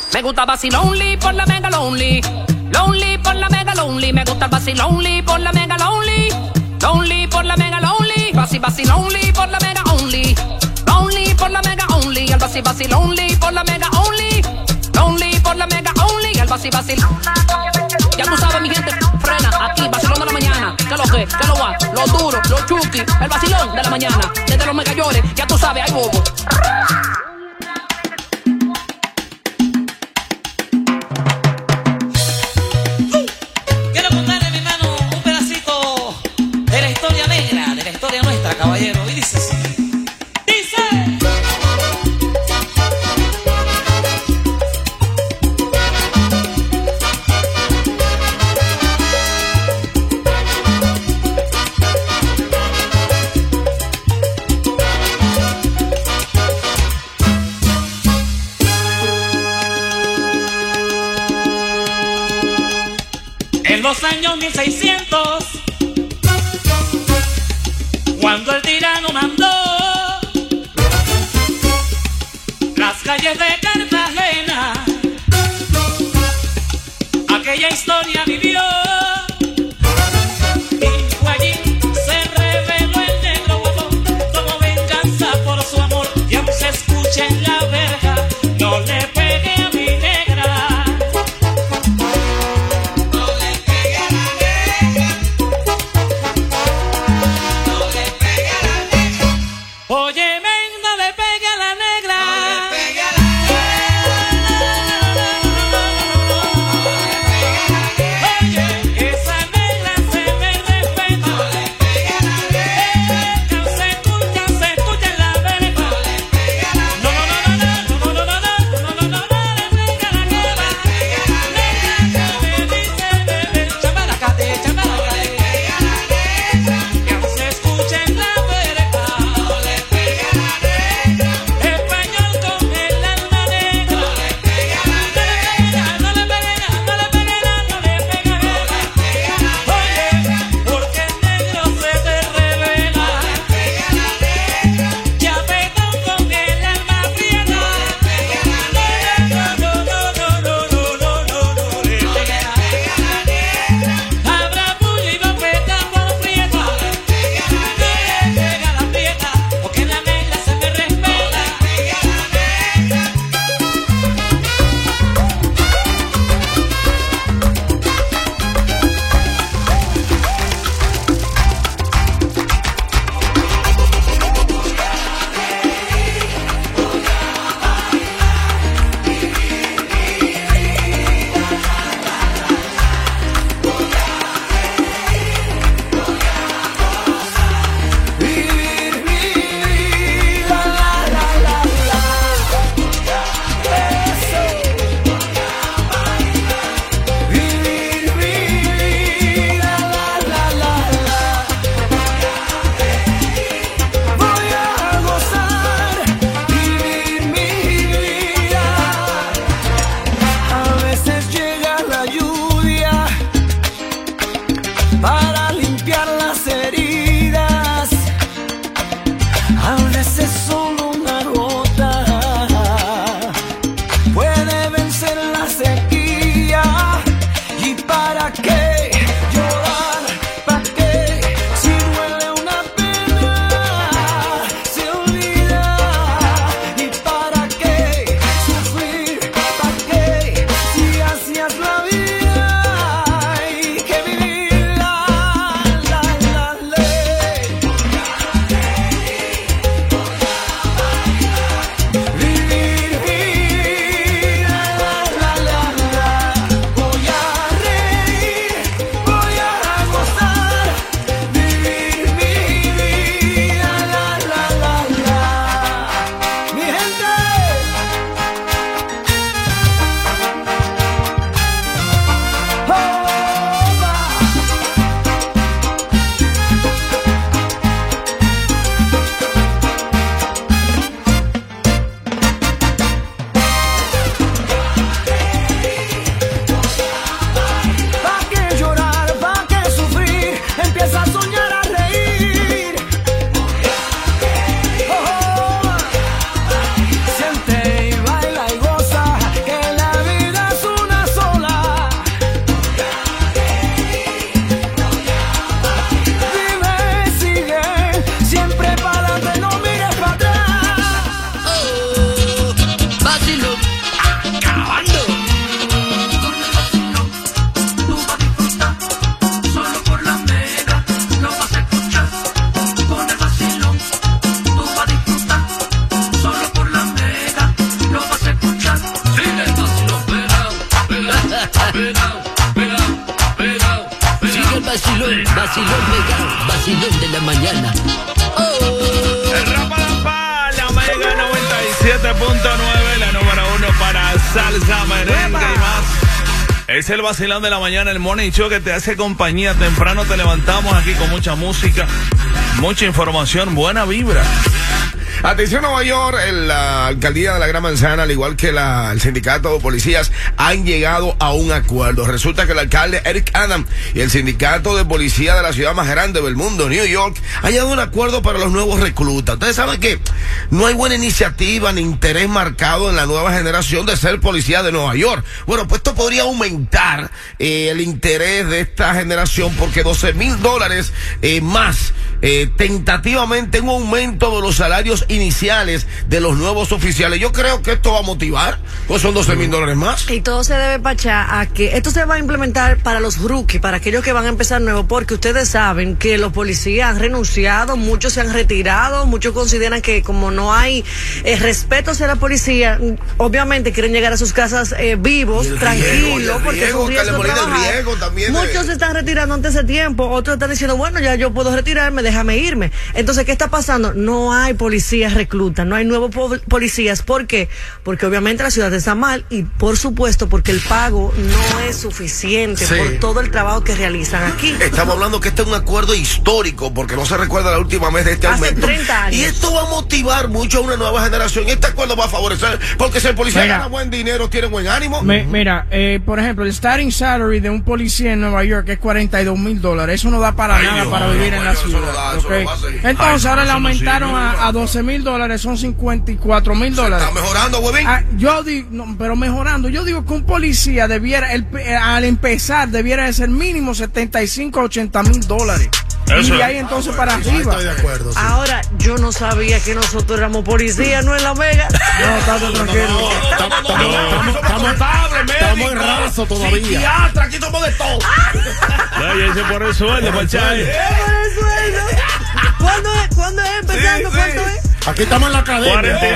Me gusta vacilonly por la mega lonely. Lonely por la mega lonely. Me gusta el vacilonly por la mega lonely. Lonely por la mega lonely. Vacilonly por la mega only. Lonely por la mega only. El vacilonly por la mega only. Lonely por la mega only. El vacil. Ya tú sabes, mi gente, frena. Aquí, vacilón de la mañana. Que lo va, lo duro, lo chuki. El vacilón de la mañana. Desde los megallores, ya tú sabes, hay bobo. Caballero, y dice así. En los años 1600, cuando el tirano mandó las calles de Cartagena, aquella historia vivió y fue allí se reveló el negro huevón como venganza por su amor. Y aún se escucha en la verja, no le pegue a mi negra. Oye, ven, no le pegue a la negra. No le pegue a la negra. Oye, Sigue el vacilón pegado, vacilón de la mañana. El Rapalapá, la Mega 97.9, la número 1 para salsa, merengue y más. Es el vacilón de la mañana, el morning show que te hace compañía. Temprano te levantamos aquí con mucha música, mucha información, buena vibra. Atención Nueva York, la alcaldía de la Gran Manzana, al igual que el sindicato de policías, han llegado a un acuerdo. Resulta que el alcalde Eric Adams y el sindicato de policía de la ciudad más grande del mundo, New York, han llegado a un acuerdo para los nuevos reclutas. Ustedes saben que no hay buena iniciativa ni interés marcado en la nueva generación de ser policía de Nueva York. Bueno, pues esto podría aumentar el interés de esta generación, porque $12,000 más, tentativamente un aumento de los salarios iniciales de los nuevos oficiales. Yo creo que esto va a motivar, pues son $12,000 más. Y todo se debe, Pachá, a que esto se va a implementar para los rookies, para aquellos que van a empezar nuevo, porque ustedes saben que los policías han renunciado, muchos se han retirado, muchos consideran que como no hay respeto hacia la policía, obviamente quieren llegar a sus casas vivos, tranquilos, porque es un riesgo trabajar. Muchos se están retirando antes de tiempo, otros están diciendo, bueno, ya yo puedo retirarme, déjame irme. Entonces, ¿qué está pasando? No hay policías reclutas, no hay nuevos policías. ¿Por qué? Porque obviamente la ciudad está mal y por supuesto porque el pago no es suficiente por todo el trabajo que realizan aquí. Estamos hablando que este es un acuerdo histórico, porque no se recuerda la última vez de este aumento. Hace 30 años. Y esto va a motivar mucho a una nueva generación. Este acuerdo va a favorecer, porque si el policía gana buen dinero, tiene buen ánimo. Mira, por ejemplo, el starting salary de un policía en Nueva York es $42,000. Eso no da para nada para vivir en la ciudad. Entonces ahora le aumentaron a $12,000, son $54,000. Está mejorando, huevín. Yo digo, no, pero mejorando, yo digo que un policía debiera, al empezar, debiera de ser mínimo $75,000 a $80,000. Y de ahí entonces para arriba. Estoy de acuerdo, sí. Ahora, yo no sabía que nosotros éramos policías, ¿no? En la Mega. No, estate tranquilo. Estamos en raso todavía. Psiquiatra, aquí somos de todo. Ya hice por el sueldo, Pachay. ¿Cuándo es empezando? ¿Cuánto es? Aquí estamos en la academia.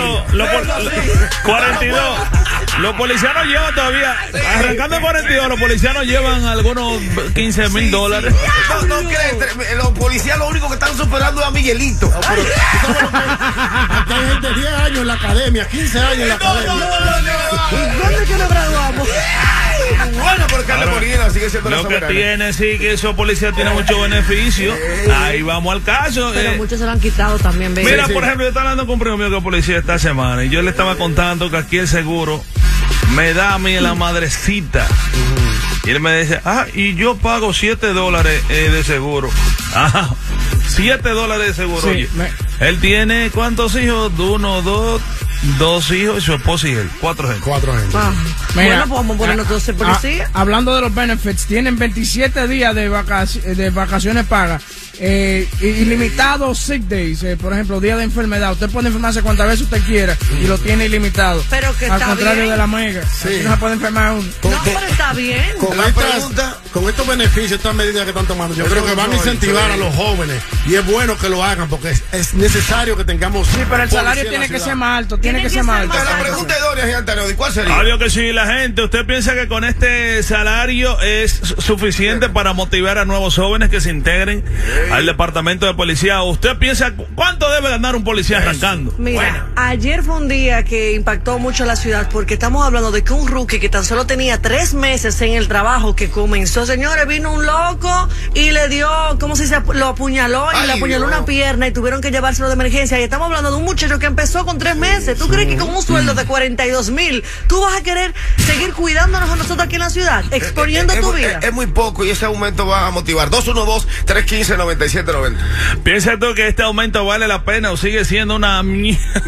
42. Los policías no llevan todavía, arrancando 42, los policías no llevan algunos $15,000. No crees, los policías lo único que están superando es a Miguelito. Aquí hay gente de 10 años en la academia, 15 años en la academia. ¿Dónde es que nos graduamos? Bueno, porque Carlos Molina sigue siendo la Lo que soberana. tiene, sí, que esos policías tienen mucho beneficio. Ahí vamos al caso. Pero muchos se lo han quitado también, ¿ves? Mira, por ejemplo, yo estaba hablando con un primo mío que es policía esta semana y yo le estaba contando que aquí el seguro me da a mí la madrecita. Y él me dice, y yo pago $7 de seguro. $7 de seguro. Sí, Oye, él tiene ¿cuántos hijos? Dos hijos y su esposa y él. 4 gente. 4 gente. Bueno, pues vamos a ponernos todos ser policía. Hablando de los benefits, tienen 27 días de vacaciones pagas. Ilimitado sick days, por ejemplo, día de enfermedad. Usted puede enfermarse cuantas veces usted quiera y lo tiene ilimitado. Pero que al está contrario bien. de la Mega, aquí no se puede enfermar uno. No, pero está bien. Con estos beneficios, estas medidas que están tomando, yo creo que van a incentivar a los jóvenes. Y es bueno que lo hagan porque es necesario que tengamos. Sí, pero el salario tiene que ser más alto. Tiene que ser más alto. La pregunta de Doria Giantario, ¿cuál sería? Obvio que sí, la gente. ¿Usted piensa que con este salario es suficiente para motivar a nuevos jóvenes que se integren al departamento de policía? ¿Usted piensa cuánto debe ganar un policía arrancando? Mira, ayer fue un día que impactó mucho a la ciudad porque estamos hablando de que un rookie que tan solo tenía 3 meses en el trabajo que comenzó, señores, vino un loco y le dio, ¿cómo se dice? Lo apuñaló y le apuñaló una pierna y tuvieron que llevárselo de emergencia. Y estamos hablando de un muchacho que empezó con 3 meses. ¿Tú crees que con un sueldo de $42,000 tú vas a querer seguir cuidándonos a nosotros aquí en la ciudad, exponiendo tu vida? Es muy poco y ese aumento va a motivar. 212-315-9790. ¿Piensas tú que este aumento vale la pena o sigue siendo una mierda?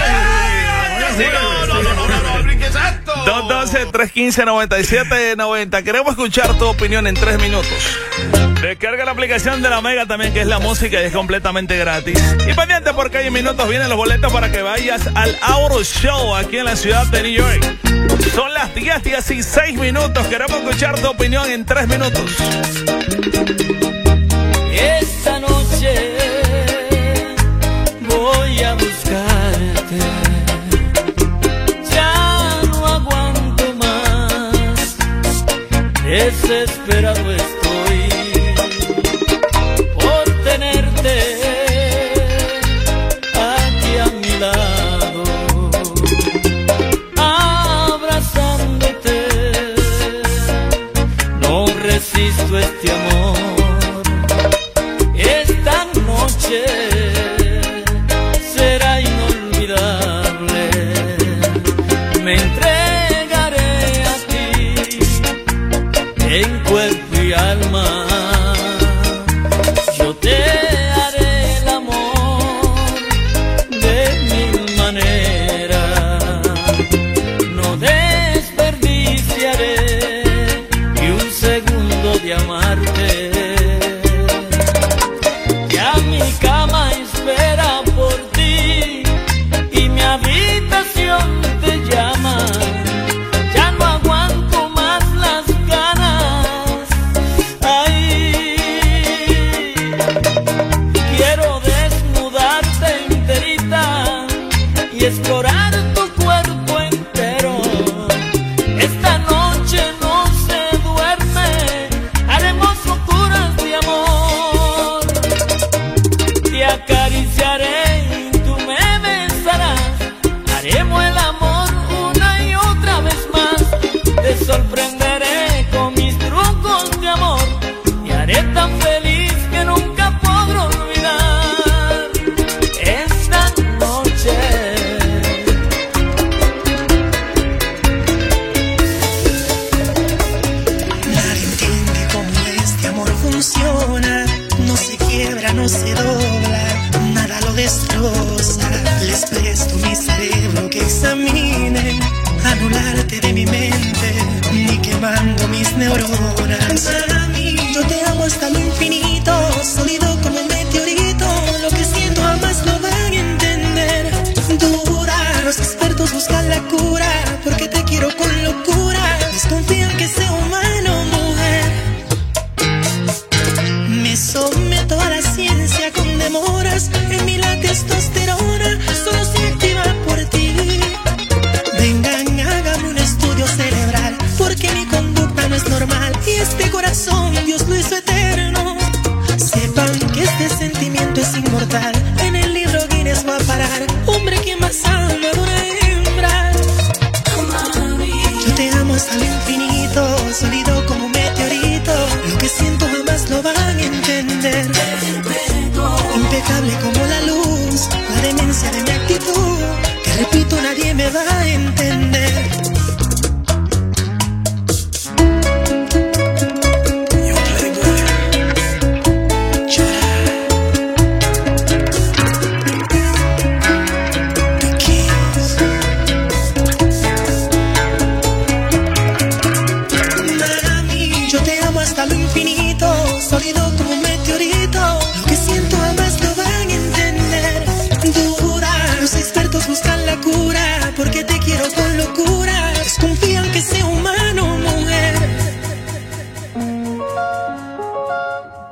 No, brinque exacto. 212-315-9790. Queremos escuchar tu opinión en 3 minutos. Descarga la aplicación de la Mega también, que es la música y es completamente gratis. Y pendiente porque hay minutos vienen los boletos para que vayas al Auto Show aquí en la ciudad de New York. Son las 10:16 minutos. Queremos escuchar tu opinión en 3 minutos. Esta noche voy a buscarte. Ya no aguanto más desesperado estoy por tenerte aquí a mi lado, abrazándote. No resisto este amor. Esta noche será inolvidable. Me entregaré a ti en cuerpo y alma. Yo te haré el amor de mil maneras. No desperdiciaré ni un segundo de amarte. Ya mi cama espera por ti y mi habitación te llama. Ya no aguanto más las ganas. Ay, quiero desnudarte enterita y explorar tu cuerpo entero. Esta noche no se duerme, haremos locuras de amor. Te acariciaré y tú me besarás. Haremos el amor una y otra vez más. Te sorprenderé con mis trucos de amor y haré tan feliz que nunca podré olvidar esta noche. Nadie entiende cómo este amor funciona. No se quiebra, no se dobla, nada lo destroza. Les presto mi cerebro que examine, anularte de mi mente, ni quemando mis neuronas.